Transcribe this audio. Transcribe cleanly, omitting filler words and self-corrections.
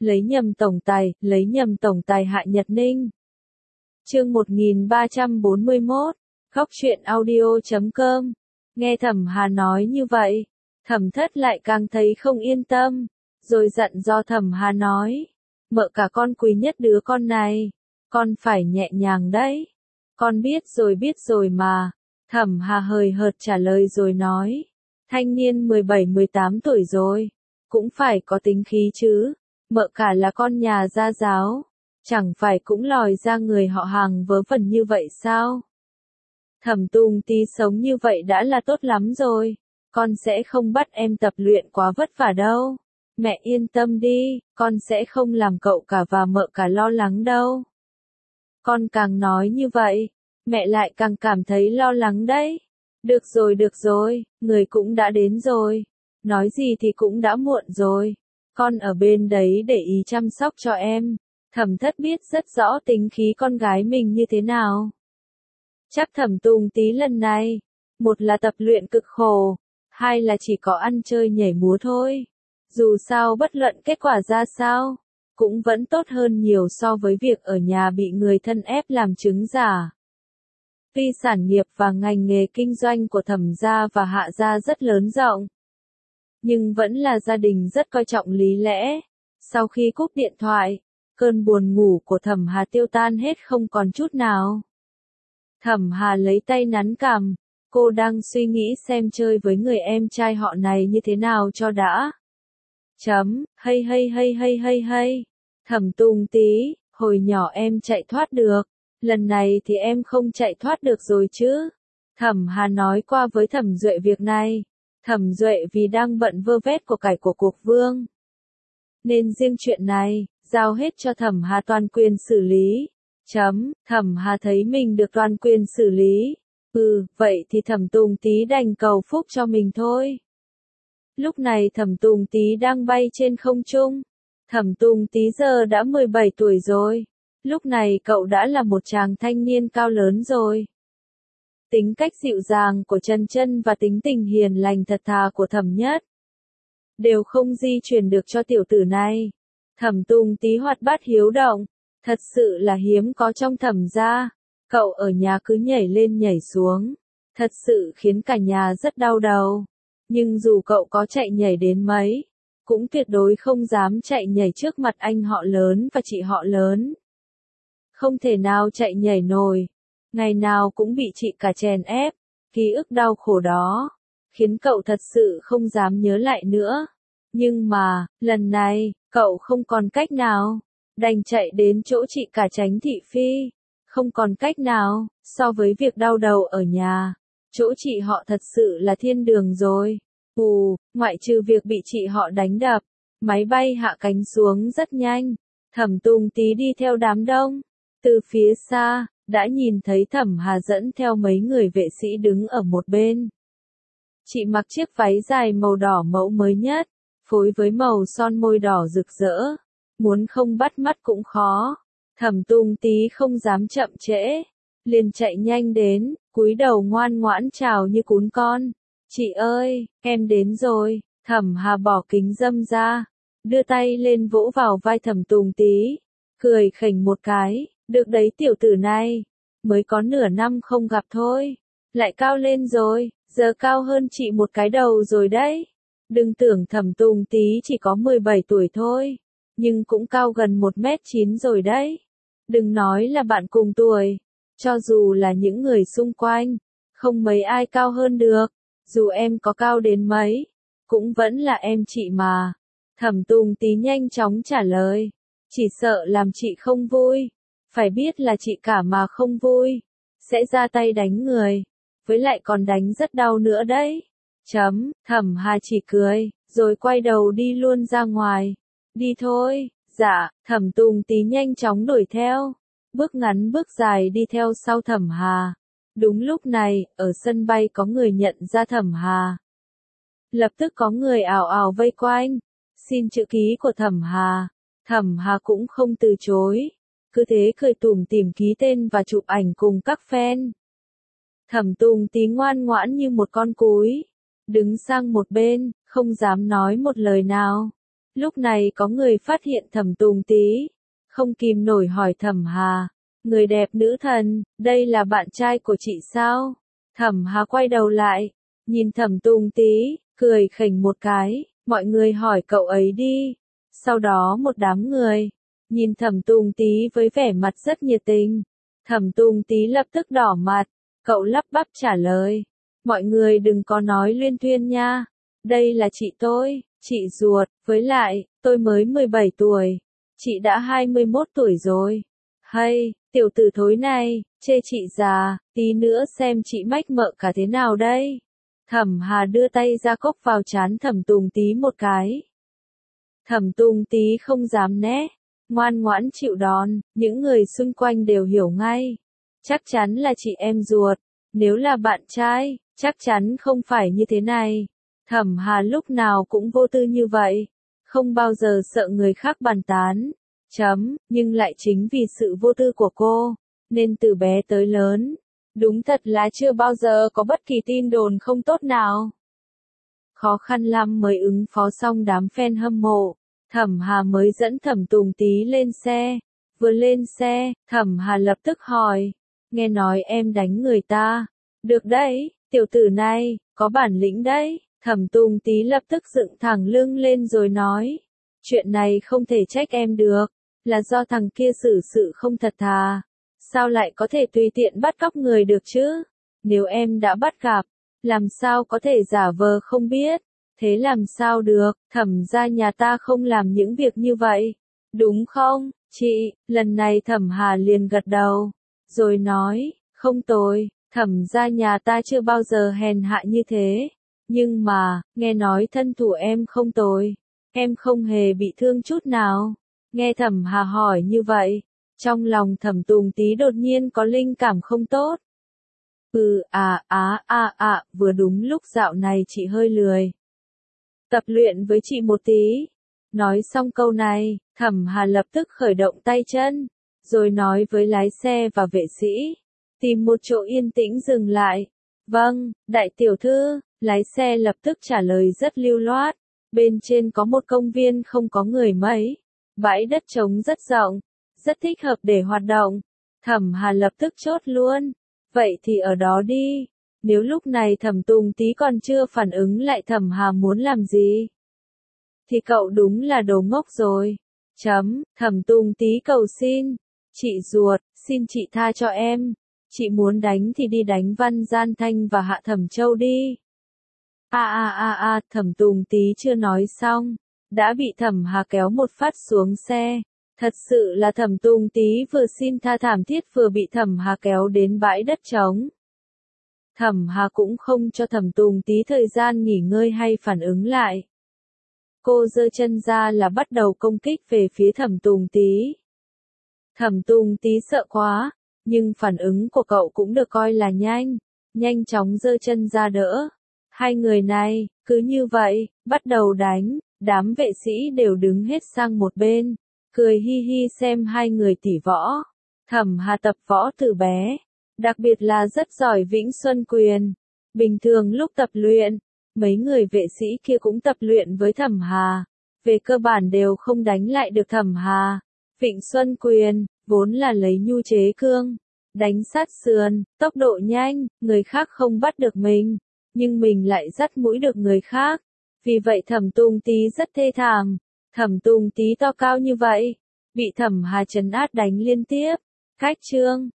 lấy nhầm tổng tài Hạ Nhật Ninh. Chương 1341, Khóc Chuyện Audio.com. Nghe Thẩm Hà nói như vậy, Thẩm Thất lại càng thấy không yên tâm, rồi dặn do Thẩm Hà nói, mợ cả con quý nhất đứa con này, con phải nhẹ nhàng đấy. Con biết rồi mà. Thẩm Hà hời hợt trả lời rồi nói, thanh niên 17-18 tuổi rồi, cũng phải có tính khí chứ, mợ cả là con nhà gia giáo, chẳng phải cũng lòi ra người họ hàng vớ vẩn như vậy sao? Thẩm Tùng Tí sống như vậy đã là tốt lắm rồi, con sẽ không bắt em tập luyện quá vất vả đâu. Mẹ yên tâm đi, con sẽ không làm cậu cả và mợ cả lo lắng đâu. Con càng nói như vậy, mẹ lại càng cảm thấy lo lắng đấy. Được rồi, người cũng đã đến rồi. Nói gì thì cũng đã muộn rồi. Con ở bên đấy để ý chăm sóc cho em. Thẩm Thất biết rất rõ tính khí con gái mình như thế nào. Chắc Thẩm Tùng Tí lần này, một là tập luyện cực khổ, hai là chỉ có ăn chơi nhảy múa thôi. Dù sao bất luận kết quả ra sao, cũng vẫn tốt hơn nhiều so với việc ở nhà bị người thân ép làm chứng giả. Tuy sản nghiệp và ngành nghề kinh doanh của Thẩm gia và Hạ gia rất lớn rộng, nhưng vẫn là gia đình rất coi trọng lý lẽ. Sau khi cúp điện thoại, cơn buồn ngủ của Thẩm Hà tiêu tan hết không còn chút nào. Thẩm Hà lấy tay nắn cằm, cô đang suy nghĩ xem chơi với người em trai họ này như thế nào cho đã. Hay. Thẩm Tùng Tí, hồi nhỏ em chạy thoát được, lần này thì em không chạy thoát được rồi chứ. Thẩm Hà nói qua với Thẩm Duệ việc này. Thẩm Duệ vì đang bận vơ vét của cải của Cuộc Vương, nên riêng chuyện này, giao hết cho Thẩm Hà toàn quyền xử lý. Thẩm Hà thấy mình được toàn quyền xử lý. Vậy thì Thẩm Tùng Tí đành cầu phúc cho mình thôi. Lúc này Thẩm Tùng Tí đang bay trên không trung. Thẩm Tùng Tí giờ đã 17 tuổi rồi. Lúc này cậu đã là một chàng thanh niên cao lớn rồi. Tính cách dịu dàng của Trần Chân và tính tình hiền lành thật thà của Thẩm Nhất đều không di truyền được cho tiểu tử này. Thẩm Tùng Tí hoạt bát hiếu động, thật sự là hiếm có trong Thẩm gia. Cậu ở nhà cứ nhảy lên nhảy xuống, thật sự khiến cả nhà rất đau đầu. Nhưng dù cậu có chạy nhảy đến mấy, cũng tuyệt đối không dám chạy nhảy trước mặt anh họ lớn và chị họ lớn. Không thể nào chạy nhảy nổi, ngày nào cũng bị chị cả chèn ép, ký ức đau khổ đó, khiến cậu thật sự không dám nhớ lại nữa. Nhưng mà, lần này, cậu không còn cách nào, đành chạy đến chỗ chị cả Chánh Thị Phi. Không còn cách nào, so với việc đau đầu ở nhà, chỗ chị họ thật sự là thiên đường rồi. Ngoại trừ việc bị chị họ đánh đập, máy bay hạ cánh xuống rất nhanh. Thẩm Tùng Tí đi theo đám đông. Từ phía xa, đã nhìn thấy Thẩm Hà dẫn theo mấy người vệ sĩ đứng ở một bên. Chị mặc chiếc váy dài màu đỏ mẫu mới nhất, phối với màu son môi đỏ rực rỡ. Muốn không bắt mắt cũng khó. Thẩm Tùng Tí không dám chậm trễ, liền chạy nhanh đến, cúi đầu ngoan ngoãn chào như cún con. Chị ơi, em đến rồi. Thẩm Hà bỏ kính râm ra, đưa tay lên vỗ vào vai Thẩm Tùng Tí, cười khỉnh một cái. Được đấy tiểu tử này, mới có nửa năm không gặp thôi, lại cao lên rồi, giờ cao hơn chị một cái đầu rồi đấy. Đừng tưởng Thẩm Tùng Tí chỉ có 17 tuổi thôi, nhưng cũng cao gần 1m9 rồi đấy. Đừng nói là bạn cùng tuổi, cho dù là những người xung quanh, không mấy ai cao hơn được. Dù em có cao đến mấy, cũng vẫn là em chị mà. Thẩm Tùng Tí nhanh chóng trả lời, chỉ sợ làm chị không vui. Phải biết là chị cả mà không vui, sẽ ra tay đánh người, với lại còn đánh rất đau nữa đấy. Thẩm Hà chỉ cười, rồi quay đầu đi luôn ra ngoài. Đi thôi. Dạ. Thẩm Tùng Tí nhanh chóng đuổi theo, bước ngắn bước dài đi theo sau Thẩm Hà. Đúng lúc này, ở sân bay có người nhận ra Thẩm Hà. Lập tức có người ào ào vây quanh, xin chữ ký của Thẩm Hà. Thẩm Hà cũng không từ chối, cứ thế cười tủm tỉm ký tên và chụp ảnh cùng các fan. Thẩm Tùng Tí ngoan ngoãn như một con cúi, đứng sang một bên, không dám nói một lời nào. Lúc này có người phát hiện Thẩm Tùng Tý, không kìm nổi hỏi Thẩm Hà, người đẹp nữ thần, đây là bạn trai của chị sao? Thẩm Hà quay đầu lại, nhìn Thẩm Tùng Tý, cười khỉnh một cái, mọi người hỏi cậu ấy đi. Sau đó một đám người, nhìn Thẩm Tùng Tý với vẻ mặt rất nhiệt tình. Thẩm Tùng Tý lập tức đỏ mặt, cậu lắp bắp trả lời, mọi người đừng có nói luyên thuyên nha, đây là chị tôi, chị ruột, với lại, tôi mới 17 tuổi, chị đã 21 tuổi rồi. Hay, tiểu tử thối này, chê chị già, tí nữa xem chị mách mợ cả thế nào đây. Thẩm Hà đưa tay ra cốc vào trán Thẩm Tùng Tý một cái. Thẩm Tùng Tý không dám né, ngoan ngoãn chịu đòn, những người xung quanh đều hiểu ngay. Chắc chắn là chị em ruột, nếu là bạn trai, chắc chắn không phải như thế này. Thẩm Hà lúc nào cũng vô tư như vậy, không bao giờ sợ người khác bàn tán. Nhưng lại chính vì sự vô tư của cô, nên từ bé tới lớn, đúng thật là chưa bao giờ có bất kỳ tin đồn không tốt nào. Khó khăn lắm mới ứng phó xong đám fan hâm mộ, Thẩm Hà mới dẫn Thẩm Tùng Tý lên xe. Vừa lên xe, Thẩm Hà lập tức hỏi, nghe nói em đánh người ta. Được đấy, tiểu tử này, có bản lĩnh đấy. Thẩm Tùng Tý lập tức dựng thẳng lưng lên rồi nói, chuyện này không thể trách em được, là do thằng kia xử sự không thật thà. Sao lại có thể tùy tiện bắt cóc người được chứ? Nếu em đã bắt gặp, làm sao có thể giả vờ không biết? Thế làm sao được, Thẩm gia nhà ta không làm những việc như vậy. Đúng không, chị? Lần này Thẩm Hà liền gật đầu, rồi nói, không tồi, Thẩm gia nhà ta chưa bao giờ hèn hạ như thế. Nhưng mà, nghe nói thân thủ em không tồi, em không hề bị thương chút nào. Nghe Thẩm Hà hỏi như vậy, trong lòng Thẩm Tùng Tý đột nhiên có linh cảm không tốt. Vừa đúng lúc dạo này chị hơi lười. Tập luyện với chị một tí. Nói xong câu này, Thẩm Hà lập tức khởi động tay chân, rồi nói với lái xe và vệ sĩ, tìm một chỗ yên tĩnh dừng lại. Vâng, đại tiểu thư, lái xe lập tức trả lời rất lưu loát. Bên trên có một công viên không có người mấy, bãi đất trống rất rộng, rất thích hợp để hoạt động. Thẩm Hà lập tức chốt luôn, vậy thì ở đó đi. Nếu lúc này Thẩm Tùng Tý còn chưa phản ứng lại Thẩm Hà muốn làm gì, thì cậu đúng là đồ ngốc rồi. Thẩm Tùng Tý cầu xin, chị ruột, xin chị tha cho em. Chị muốn đánh thì đi đánh Văn Gian Thanh và Hạ Thẩm Châu đi. Thẩm Tùng Tý chưa nói xong, đã bị Thẩm Hà kéo một phát xuống xe. Thật sự là Thẩm Tùng Tý vừa xin tha thảm thiết vừa bị Thẩm Hà kéo đến bãi đất trống. Thẩm Hà cũng không cho Thẩm Tùng Tý thời gian nghỉ ngơi hay phản ứng lại. Cô giơ chân ra là bắt đầu công kích về phía Thẩm Tùng Tý. Thẩm Tùng Tý sợ quá, nhưng phản ứng của cậu cũng được coi là nhanh chóng giơ chân ra đỡ. Hai người này, cứ như vậy, bắt đầu đánh, đám vệ sĩ đều đứng hết sang một bên, cười hi hi xem hai người tỉ võ. Thẩm Hà tập võ từ bé, đặc biệt là rất giỏi Vĩnh Xuân Quyền. Bình thường lúc tập luyện, mấy người vệ sĩ kia cũng tập luyện với Thẩm Hà, về cơ bản đều không đánh lại được Thẩm Hà. Vĩnh Xuân Quyền, vốn là lấy nhu chế cương, đánh sát sườn, tốc độ nhanh, người khác không bắt được mình, nhưng mình lại dắt mũi được người khác. Vì vậy Thẩm Tùng Tý rất thê thảm. Thẩm Tùng Tý to cao như vậy, bị Thẩm Hà trấn áp đánh liên tiếp. Cách chương